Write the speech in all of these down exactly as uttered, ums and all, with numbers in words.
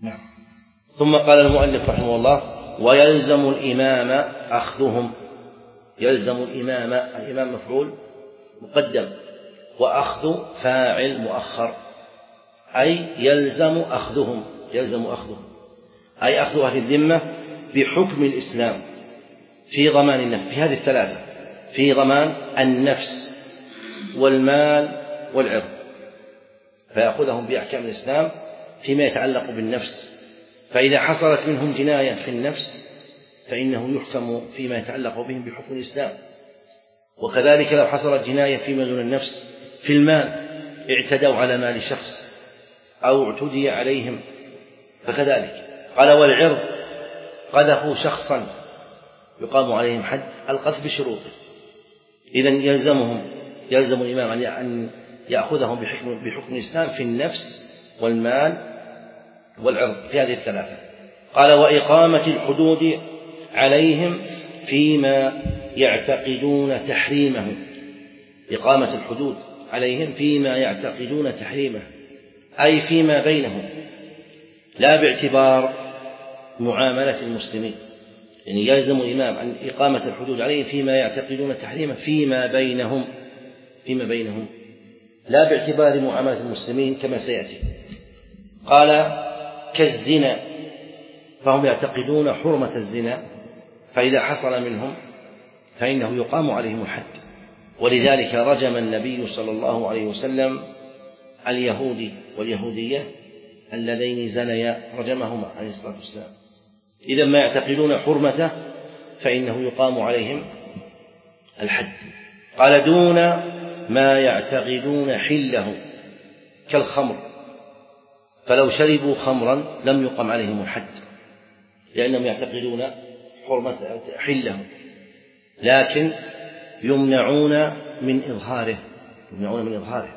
نعم. ثم قال المؤلف رحمه الله: ويلزم الإمام أخذهم. يلزم الإمام، الإمام مفعول مقدم، وأخذ فاعل مؤخر، أي يلزم أخذهم. يلزم أخذهم أي أخذ أهل الذمة بحكم الإسلام في ضمان النفس، في هذه الثلاثة: في ضمان النفس والمال والعرض، فيأخذهم بأحكام الإسلام فيما يتعلق بالنفس. فإذا حصلت منهم جناية في النفس فإنه يحكم فيما يتعلق بهم بحكم الإسلام. وكذلك لو حصلت جناية فيما دون النفس في المال، اعتدوا على مال شخص أو اعتدي عليهم، فكذلك. قال: والعرض، قذفوا شخصا يقام عليهم حد القذف بشروطه. إذن يلزمهم يلزم الإمام أن يأخذهم بحكم, بحكم الإسلام في النفس والمال والعرض، في هذه الثلاثة. قال: وإقامة الحدود عليهم فيما يعتقدون تحريمه. إقامة الحدود عليهم فيما يعتقدون تحريمه، أي فيما بينهم، لا باعتبار معاملة المسلمين. يعني يلزم الإمام أن إقامة الحدود عليهم فيما يعتقدون تحريمه فيما بينهم فيما بينهم لا باعتبار معاملة المسلمين كما سيأتي. قال: كالزنا، فهم يعتقدون حرمة الزنا، فإذا حصل منهم فإنه يقام عليهم الحد. ولذلك رجم النبي صلى الله عليه وسلم اليهودي واليهودية اللذين زنيا، رجمهما عليه الصلاة والسلام. إذا ما يعتقدون حرمته فإنه يقام عليهم الحد. قال: دون ما يعتقدون حله كالخمر، فلو شربوا خمرا لم يقم عليهم الحد، لأنهم يعتقدون حرمة حله، لكن يمنعون من إظهاره يمنعون من إظهاره.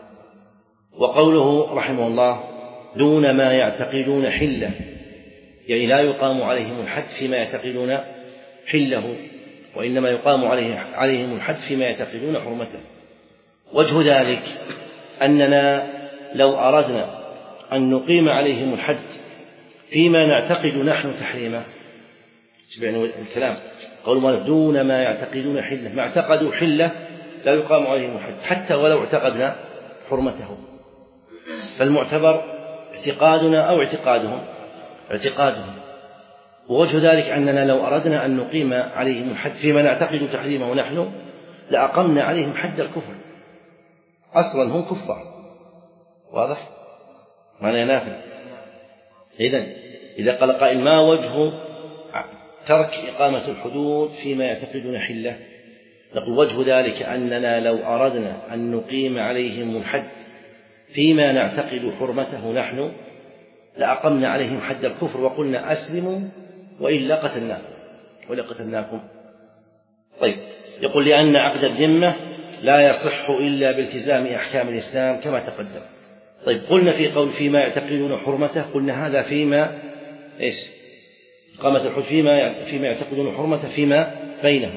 وقوله رحمه الله: دون ما يعتقدون حله، يعني لا يقام عليهم الحد فيما يعتقدون حله، وإنما يقام عليهم الحد فيما يعتقدون حرمته. وجه ذلك أننا لو أردنا أن نقيم عليهم الحد فيما نعتقد نحن تحريمه، سمعنا الكلام، قول دون ما يعتقدون حله، ما اعتقدوا حله لا يقام عليهم الحد حتى ولو اعتقدنا حرمته. فالمعتبر اعتقادنا أو اعتقادهم اعتقادهم. ووجه ذلك أننا لو أردنا أن نقيم عليهم الحد فيما نعتقد تحريمه نحن لأقمنا عليهم حد الكفر، أصلا هم كفار، واضح؟ معنى نافع. إذن إذا قال قائل: ما وجه ترك إقامة الحدود فيما يعتقدون حله؟ نقول: وجه ذلك أننا لو أردنا أن نقيم عليهم الحد فيما نعتقد حرمته نحن لأقمنا عليهم حد الكفر وقلنا: أسلموا وإلا قتلناكم ولا قتلناكم. طيب، يقول: لأن عقد الذمة لا يصح إلا بالتزام أحكام الإسلام كما تقدم. طيب، قلنا في قول فيما يعتقدون حرمته، قلنا هذا فيما إيش؟ إقامة الحد فيما فيما يعتقدون حرمته فيما بينهم.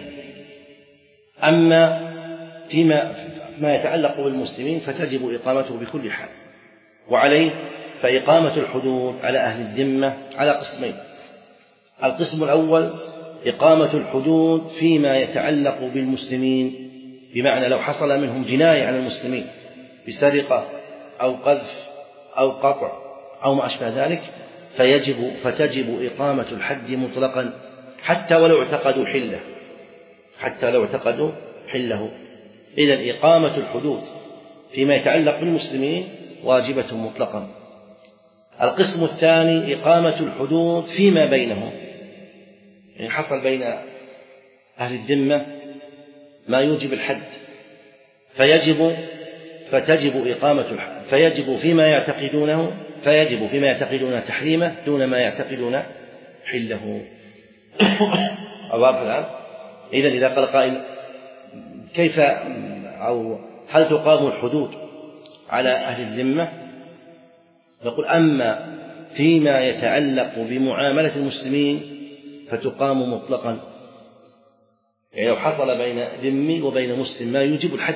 أما فيما ما يتعلق بالمسلمين فتجب إقامته بكل حال. وعليه فإقامة الحدود على أهل الذمة على قسمين: القسم الأول إقامة الحدود فيما يتعلق بالمسلمين، بمعنى لو حصل منهم جناية على المسلمين بسرقة أو قذف أو قطع أو ما أشبه ذلك، فيجب فتجب إقامة الحد مطلقا حتى ولو اعتقدوا حله حتى لو اعتقدوا حله. إذن إقامة الحدود فيما يتعلق بالمسلمين واجبة مطلقا. القسم الثاني إقامة الحدود فيما بينهم، يعني حصل بين أهل الذمة ما يوجب الحد، فيجب فتجب إقامة الحد فيجب فيما يعتقدونه فيجب فيما يعتقدون تحريمه دون ما يعتقدون حله. أواضح الآن؟ إذن إذا قال قائل: كيف أو هل تقام الحدود على أهل الذمة؟ نقول: أما فيما يتعلق بمعاملة المسلمين فتقام مطلقا، يعني لو حصل بين ذمي وبين مسلم ما يوجب الحد،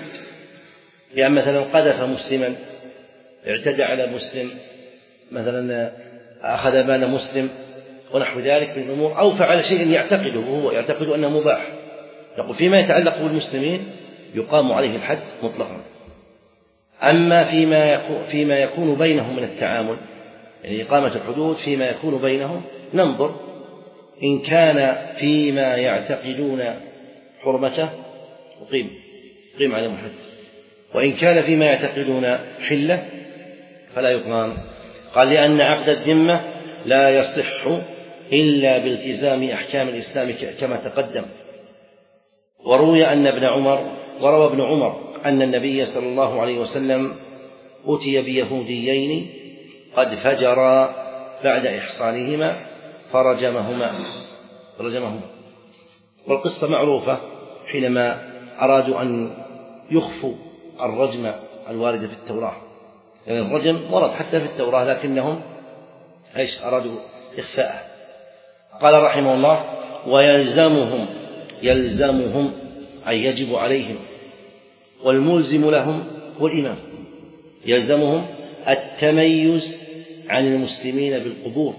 يعني مثلا قذف مسلما، اعتدى على مسلم، مثلا أخذ مال مسلم ونحو ذلك من الأمور، أو فعل شيئا يعتقده وهو يعتقد أنه مباح، نقول فيما يتعلق بالمسلمين يقام عليه الحد مطلقا. أما فيما يكون, فيما يكون بينهم من التعامل، يعني إقامة الحدود فيما يكون بينهم، ننظر إن كان فيما يعتقدون حرمته أقيم أقيم عليهم الحد، وإن كان فيما يعتقدون حلة فلا يقام. قال لأن عقد الذمة لا يصح إلا بالتزام أحكام الإسلام كما تقدم. وروي أن ابن عمر وروى ابن عمر أن النبي صلى الله عليه وسلم أتي بيهوديين قد فجرا بعد إحصانهما فرجمهما فرجمهما والقصة معروفة، حينما أرادوا أن يخفوا الرجم الوارد في التوراة، يعني الرجم ورد حتى في التوراة لكنهم ايش أرادوا إخفاءه. قال رحمه الله: ويلزمهم يلزمهم أي يجب عليهم، والملزم لهم هو الإمام، يلزمهم التميز عن المسلمين بالقبور،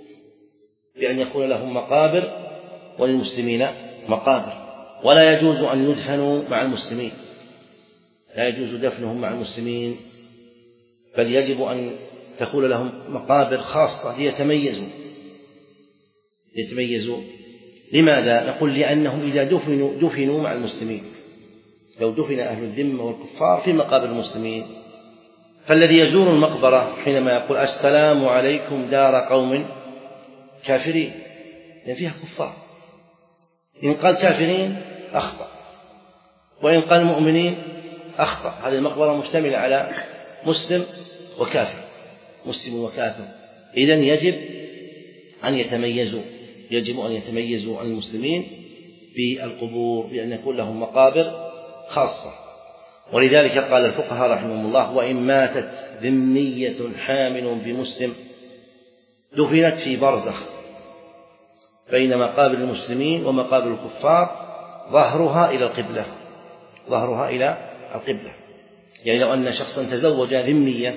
بأن يكون لهم مقابر وللمسلمين مقابر، ولا يجوز أن يدفنوا مع المسلمين، لا يجوز دفنهم مع المسلمين، بل يجب أن تكون لهم مقابر خاصة ليتميزوا يتميزوا لماذا؟ نقول لأنهم إذا دفنوا دفنوا مع المسلمين، لو دفن أهل الذمة والكفار في مقابر المسلمين، فالذي يزور المقبرة حينما يقول السلام عليكم دار قوم كافرين، لأن فيها كفار، إن قال كافرين أخطأ، وإن قال مؤمنين أخطأ. هذه المقبرة مشتملة على مسلم وكافر، مسلم وكافر، إذن يجب أن يتميزوا يجب أن يتميزوا عن المسلمين بالقبور، بأن يكون لهم مقابر خاصة. ولذلك قال الفقهاء رحمهم الله: وإن ماتت ذمية حامل بمسلم دفنت في برزخ بين مقابر المسلمين ومقابر الكفار ظهرها إلى القبلة ظهرها إلى القبلة يعني لو أن شخصا تزوج ذمية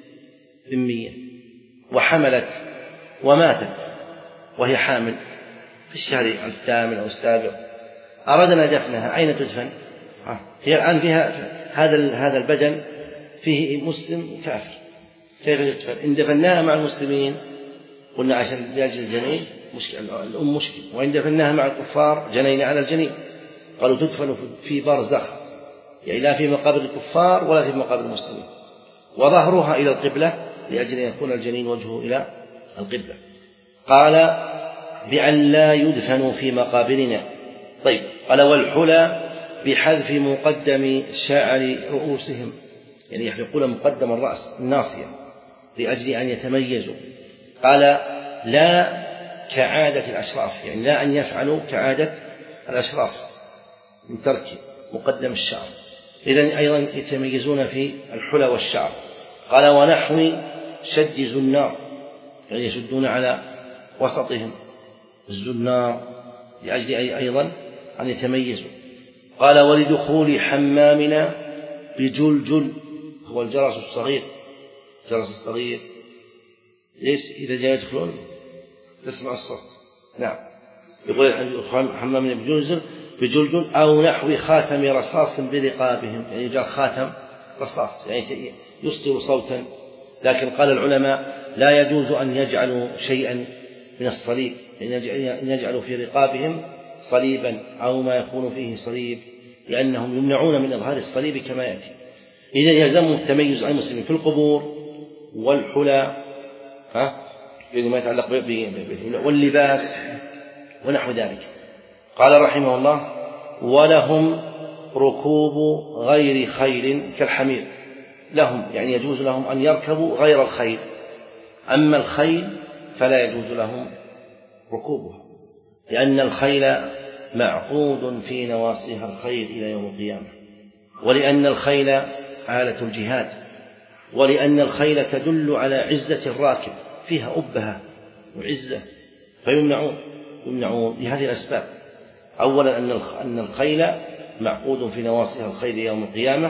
ذمية وحملت وماتت وهي حامل في الشهر الثامن أو السابع، أردنا دفنها، أين تدفن؟ هي الآن فيها هذا هذا البدن فيه مسلم كافر، كيف تدفن؟ إن دفناها مع المسلمين قلنا عشان لأجل الجنين مشكلة، الأم مشكلة، وإن دفناها مع الكفار جنينا على الجنين. قالوا تدفن في برزخ، يعني لا في مقابر الكفار ولا في مقابر المسلمين، وظهرها إلى القبلة لأجل أن يكون الجنين وجهه إلى القبلة. قال: بأن لا يدفنوا في مقابرنا. طيب، قال: والحلى بحذف مقدم شعر رؤوسهم، يعني يحلقون مقدم الرأس الناصية لأجل أن يتميزوا. قال: لا كعادة الأشراف، يعني لا أن يفعلوا كعادة الأشراف من ترك مقدم الشعر، إذن أيضا يتميزون في الحلى والشعر. قال: ونحو شد زنار، يعني يشدون على وسطهم الزنار لأجل أيضا أن يتميزوا. قال: ولدخول حمامنا بجلجل، هو الجرس الصغير الجرس الصغير ليس إذا جاء يدخلون تسمع الصوت، نعم، يقول حمامنا بجلجل بجلجل أو نحو خاتم رصاص برقابهم، يعني جاء خاتم رصاص يعني يصدر صوتا. لكن قال العلماء لا يجوز أن يجعلوا شيئا من الصليب، يعني يجعلوا في رقابهم صليبا أو ما يكون فيه صليب، لأنهم يمنعون من إظهار الصليب كما يأتي. إذا يلزمهم التميز عن المسلمين في القبور والحلى، ها، يعني ما يتعلق واللباس ونحو ذلك. قال رحمه الله: ولهم ركوب غير خيل كالحمير، لهم يعني يجوز لهم أن يركبوا غير الخيل، أما الخيل فلا يجوز لهم ركوبها، لأن الخيل معقود في نواصيها الخيل إلى يوم القيامة، ولأن الخيل آلة الجهاد، ولأن الخيل تدل على عزة الراكب، فيها أبهة وعزة، فيمنعون يمنعون لهذه الأسباب. أولا أن الخيل معقود في نواصيها الخيل يوم القيامة،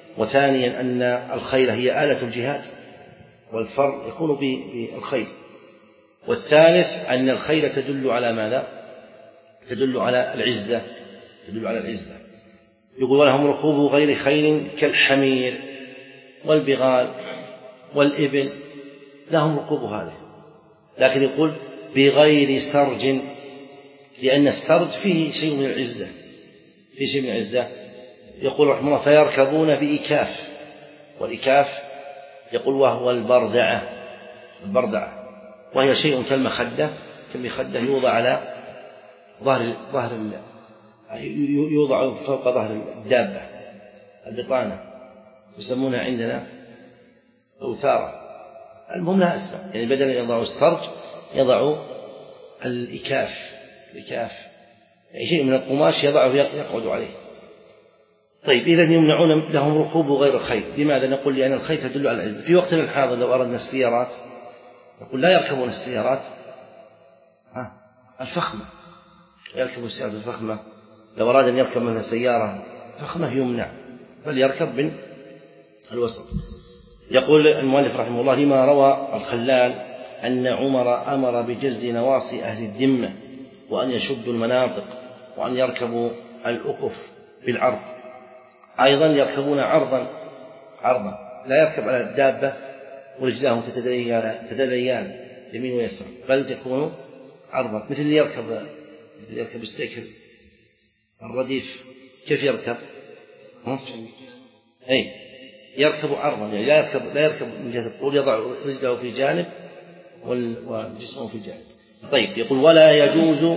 وثانيا أن الخيل هي آلة الجهاد، والفر يكون بالخيل. والثالث أن الخيل تدل على ماذا؟ تدل على العزة، تدل على العزة. يقول ولهم ركوب غير خيل كالحمير والبغال والإبل، لهم ركوب هذه، لكن يقول بغير سرج، لأن السرج فيه شيء من العزة، فيه شيء من العزة. يقول رحمه الله فيركبون بإكاف، والإكاف يقول وهو البردعة، البردعة وهي شيء كالمخدة، كالمخدة يوضع على ظهر ظهر يوضع فوق ظهر الدابة، البطانة يسمونها عندنا أوثارة، المهم لها اسماء، يعني بدل أن يضعوا السرج يضعوا الإكاف، الإكاف يعني شيء من القماش يضعه يقعد عليه. طيب إذن يمنعون لهم ركوب غير الخيل، لماذا؟ نقول لأن الخيل تدل على العزة. في وقتنا الحاضر لو أردنا السيارات نقول لا يركبون السيارات ها الفخمة، يركب السيارات الفخمة، لو أراد أن يركب مثلا سيارة فخمة يمنع، بل يركب من الوسط. يقول المؤلف رحمه الله لما روى الخلال أن عمر أمر بجز نواصي أهل الذمة وأن يشدوا المناطق وأن يركبوا الأكف بالعرض، أيضا يركبون عرضا عرضا، لا يركب على الدابة ورجلاه تتدليان يمين ويسار، بل تكون عرضا، مثل اللي يركب اللي يركب السيكل الرديف كيف يركب؟ أي يركب عرضا، يعني لا يركب لا يركب من جهة الطول، يضع رجله في جانب وجسمه في جانب. طيب يقول ولا يجوز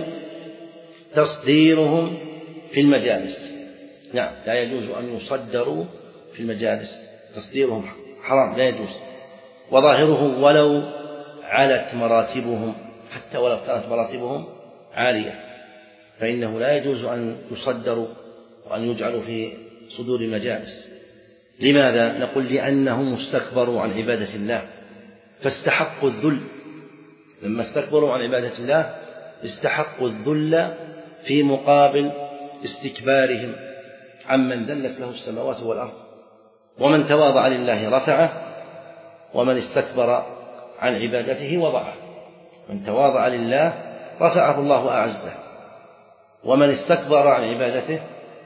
تصديرهم في المجالس، نعم لا يجوز أن يصدروا في المجالس، تصديرهم حرام لا يجوز. وظاهره ولو علت مراتبهم، حتى ولو كانت مراتبهم عالية فإنه لا يجوز أن يصدروا وأن يجعلوا في صدور المجالس. لماذا؟ نقول لأنهم استكبروا عن عبادة الله فاستحقوا الذل، لما استكبروا عن عبادة الله استحقوا الذل في مقابل استكبارهم عمن ذلت له السماوات والأرض. ومن تواضع لله رفعه، ومن استكبر عن عبادته وضعه. من تواضع لله رفعه الله أعزه، ومن استكبر عن عبادته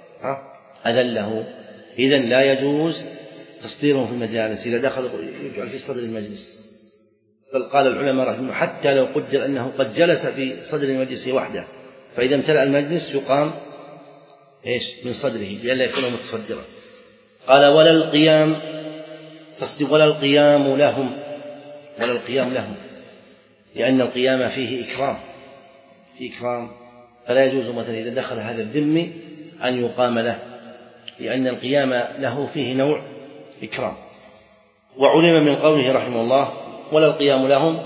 أذله. إذن لا يجوز تصديرهم في المجالس، إذا دخل يجعل في صدر المجلس، بل قال العلماء رحمه حتى لو قدر أنه قد جلس في صدر المجلس وحده فإذا امتلأ المجلس يقام إيش من صدره لئلا يكون متصدرا. قال ولا القيام تصديق ولا القيام لهم، ولا القيام لهم لأن القيام فيه إكرام، فيه إكرام، فلا يجوز مثلا إذا دخل هذا الذمي أن يقام له، لأن القيام له فيه نوع إكرام. وعلم من قوله رحمه الله ولا القيام لهم،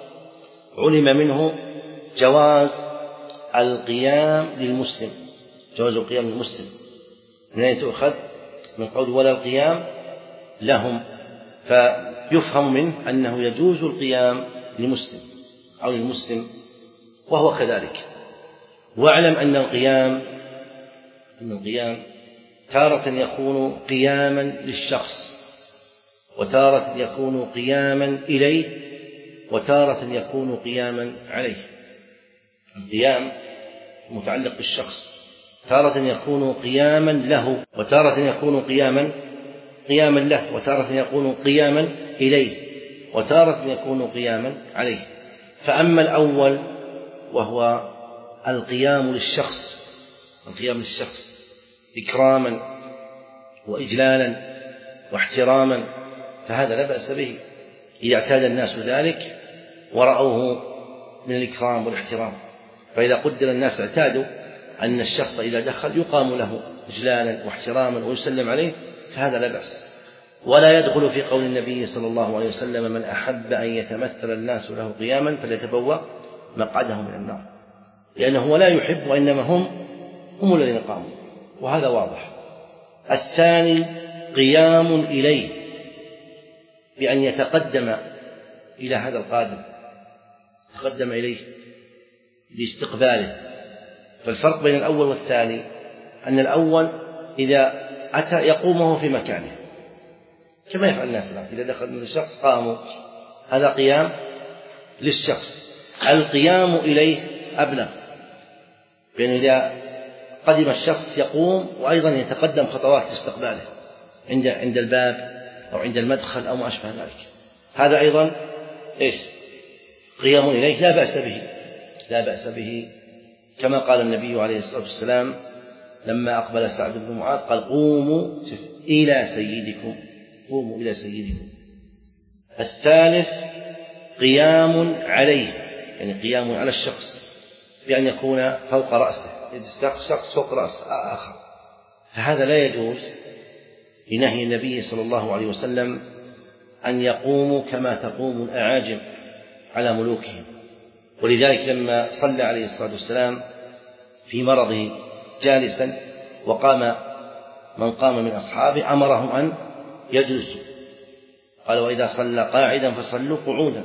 علم منه جواز القيام للمسلم، جواز القيام للمسلم، من أين تؤخذ؟ من قول ولا القيام لهم، فيفهم منه أنه يجوز القيام لمسلم أو للمسلم وهو كذلك. واعلم أن القيام أن القيام تارة يكون قياما للشخص، وتارة يكون قياما إليه، وتارة يكون قياما عليه. القيام متعلق بالشخص، تارة يكون قياما له، وتارة يكون قياما قياما له، وتارة يكون قياما إليه، وتارة يكون قياما عليه. فأما الأول وهو القيام للشخص، القيام للشخص إكراما وإجلالا واحتراما، فهذا لا بأس به إذا اعتاد الناس ذلك ورأوه من الإكرام والاحترام. فإذا قدر الناس اعتادوا أن الشخص إذا دخل يقام له إجلالا واحتراما ويسلم عليه فهذا لا بأس. ولا يدخل في قول النبي صلى الله عليه وسلم من أحب أن يتمثل الناس له قياما فليتبوأ مقعده من النار، لأنه لا يحب وإنما هم هم الذين قاموا، وهذا واضح. الثاني قيام إليه بأن يتقدم إلى هذا القادم، يتقدم إليه لاستقباله. فالفرق بين الأول والثاني أن الأول إذا أتى يقومه في مكانه كما يفعل الناس الآن، إذا دخل من الشخص قاموا، هذا قيام للشخص. القيام إليه أبلغ، لأنه إذا قدم الشخص يقوم وأيضا يتقدم خطوات في استقباله عند عند الباب أو عند المدخل أو ما أشبه ذلك، هذا أيضا إيش؟ قيام إليه لا بأس به، لا بأس به، كما قال النبي عليه الصلاة والسلام لما أقبل سعد بن معاذ قال قوموا إلى سيدكم، قوموا إلى سيدكم. الثالث قيام عليه، يعني قيام على الشخص بأن يكون فوق رأسه، شخص فوق رأس آخر، فهذا لا يجوز لنهي النبي صلى الله عليه وسلم أن يقوموا كما تقوم الأعاجم على ملوكهم. ولذلك لما صلى عليه الصلاة والسلام في مرضه جالسا وقام من قام من أصحابه أمرهم أن يجلسوا، قال وإذا صلى قاعدا فصلوا قعودا،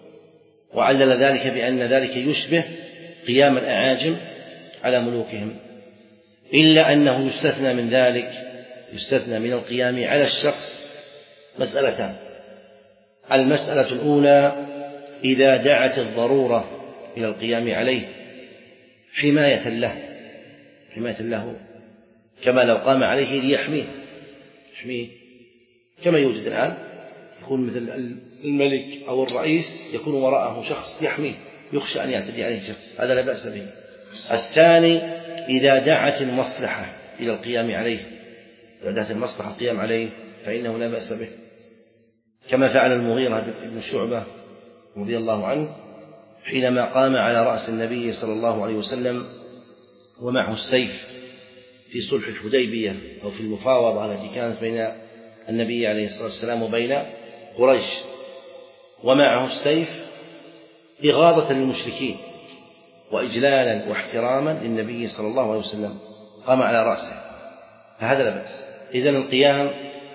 وعلل ذلك بأن ذلك يشبه قيام الأعاجم على ملوكهم، إلا أنه يستثنى من ذلك، يستثنى من القيام على الشخص مسألتان. المسألة الأولى إذا دعت الضرورة إلى القيام عليه حماية له، حماية له كما لو قام عليه ليحميه، يحميه كما يوجد الآن، يكون مثل الملك أو الرئيس يكون وراءه شخص يحميه، يخشى أن يعتدي عليه شخص، هذا لا بأس به. الثاني إذا دعت المصلحة إلى القيام عليه، إذا دعت المصلحة القيام عليه فإنه لا بأس به، كما فعل المغيرة بن شعبة رضي الله عنه حينما قام على رأس النبي صلى الله عليه وسلم ومعه السيف في صلح الحديبية أو في المفاوضة التي كانت بين النبي عليه الصلاة والسلام وبين قريش، ومعه السيف إغاظة للمشركين وإجلالا واحتراما للنبي صلى الله عليه وسلم، قام على رأسه، فهذا لا بأس. إذن القيام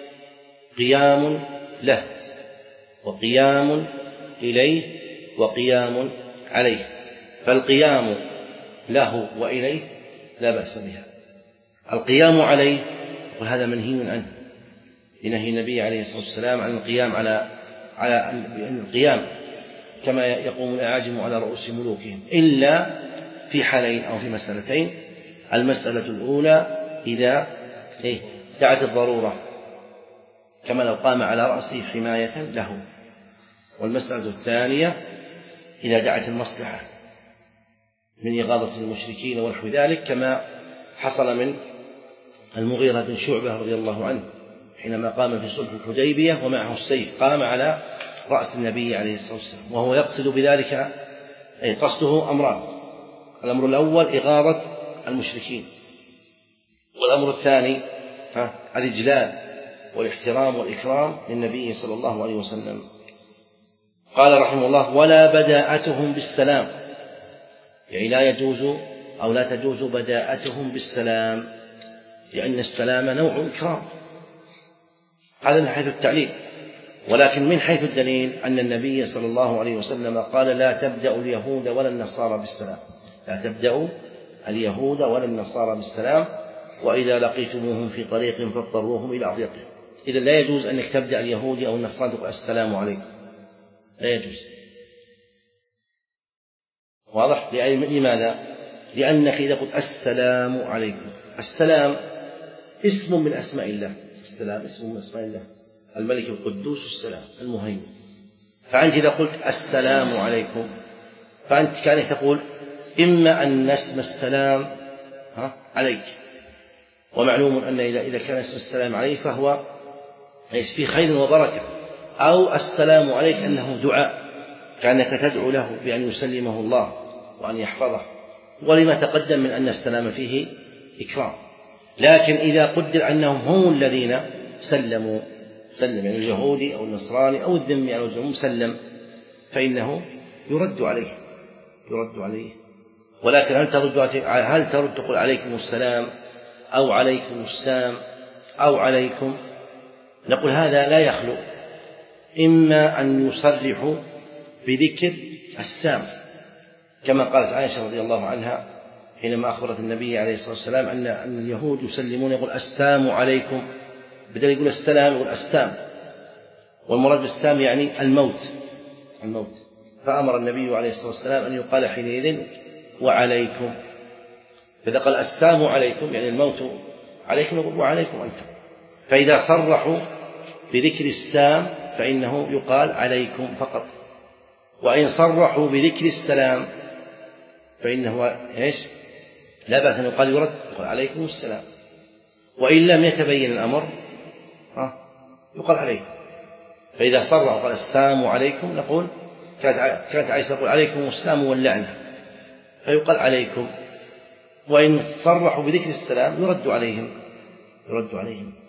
قيام له وقيام إليه وقيام عليه، فالقيام له وإليه لا بأس بها. القيام عليه وهذا منهي عنه لنهي النبي عليه الصلاة والسلام عن القيام على على القيام كما يقوم الأعاجم على رؤوس ملوكهم، إلا في حالين أو في مسألتين. المسألة الأولى إذا دعت الضرورة كما لو قام على رأسه حماية له، والمسألة الثانية إذا دعت المصلحة من إغاظة المشركين ونحو ذلك، كما حصل من المغيرة بن شعبة رضي الله عنه حينما قام في صلح الحديبية ومعه السيف، قام على رأس النبي عليه الصلاة والسلام وهو يقصد بذلك، أي قصده أمران: الأمر الأول إغاظة المشركين، والأمر الثاني الإجلال والاحترام والإكرام للنبي صلى الله عليه وسلم. قال رحمه الله: ولا بداءتهم بالسلام، يعني لا يجوز أو لا تجوز بداءتهم بالسلام، لأن السلام نوع إكرام، هذا من حيث التعليل. ولكن من حيث الدليل أن النبي صلى الله عليه وسلم قال: لا تبدأ اليهود ولا النصارى بالسلام، لا تبدأ اليهود ولا النصارى بالسلام، وإذا لقيتموهم في طريق فاضطروهم إلى أضيقهم. إذا لا يجوز أنك تبدأ اليهودي أو النصارى تقول السلام عليكم، لا يجوز. واضح؟ لماذا؟ لأنك إذا قلت السلام عليكم، السلام اسم من أسماء الله، السلام اسم من أسماء الله، الملك القدوس السلام المهيمن، فأنت إذا قلت السلام عليكم فأنت كأنك تقول إما أن اسم السلام عليك، ومعلوم أن إذا كان اسم السلام عليه فهو في خير وبركة، أو السلام عليك أنه دعاء، كأنك تدعو له بأن يسلمه الله وأن يحفظه، ولما تقدم من أن السلام فيه إكرام. لكن إذا قدر أنهم هم الذين سلموا سلم، يعني اليهودي أو النصراني أو الذمي أو الجمهور سلم، فإنه يرد عليه يرد عليه ولكن هل ترد هل ترد تقول عليكم السلام أو عليكم السام أو عليكم؟ نقول هذا لا يخلو إما أن يصرحوا بذكر السام، كما قالت عائشة رضي الله عنها حينما أخبرت النبي عليه الصلاة والسلام أن اليهود يسلمون يقول السام عليكم، بدل يقول السلام يقول السام، والمراد بالسام يعني الموت الموت فأمر النبي عليه الصلاة والسلام أن يقال حينئذ وعليكم. فإذا قال السلام عليكم يعني الموت عليكم يقول وعليكم أنتم. فإذا صرحوا بذكر السام فإنه يقال عليكم فقط، وإن صرحوا بذكر السلام فإنه إيش لا بأس أن يقال يرد يقول عليكم السلام، وإن لم يتبين الأمر يقال عليكم. فإذا صرحوا قال السلام عليكم نقول كانت عائشة تقول عليكم السلام واللعنة فيقال عليكم، وإن صرحوا بذكر السلام يرد عليهم يرد عليهم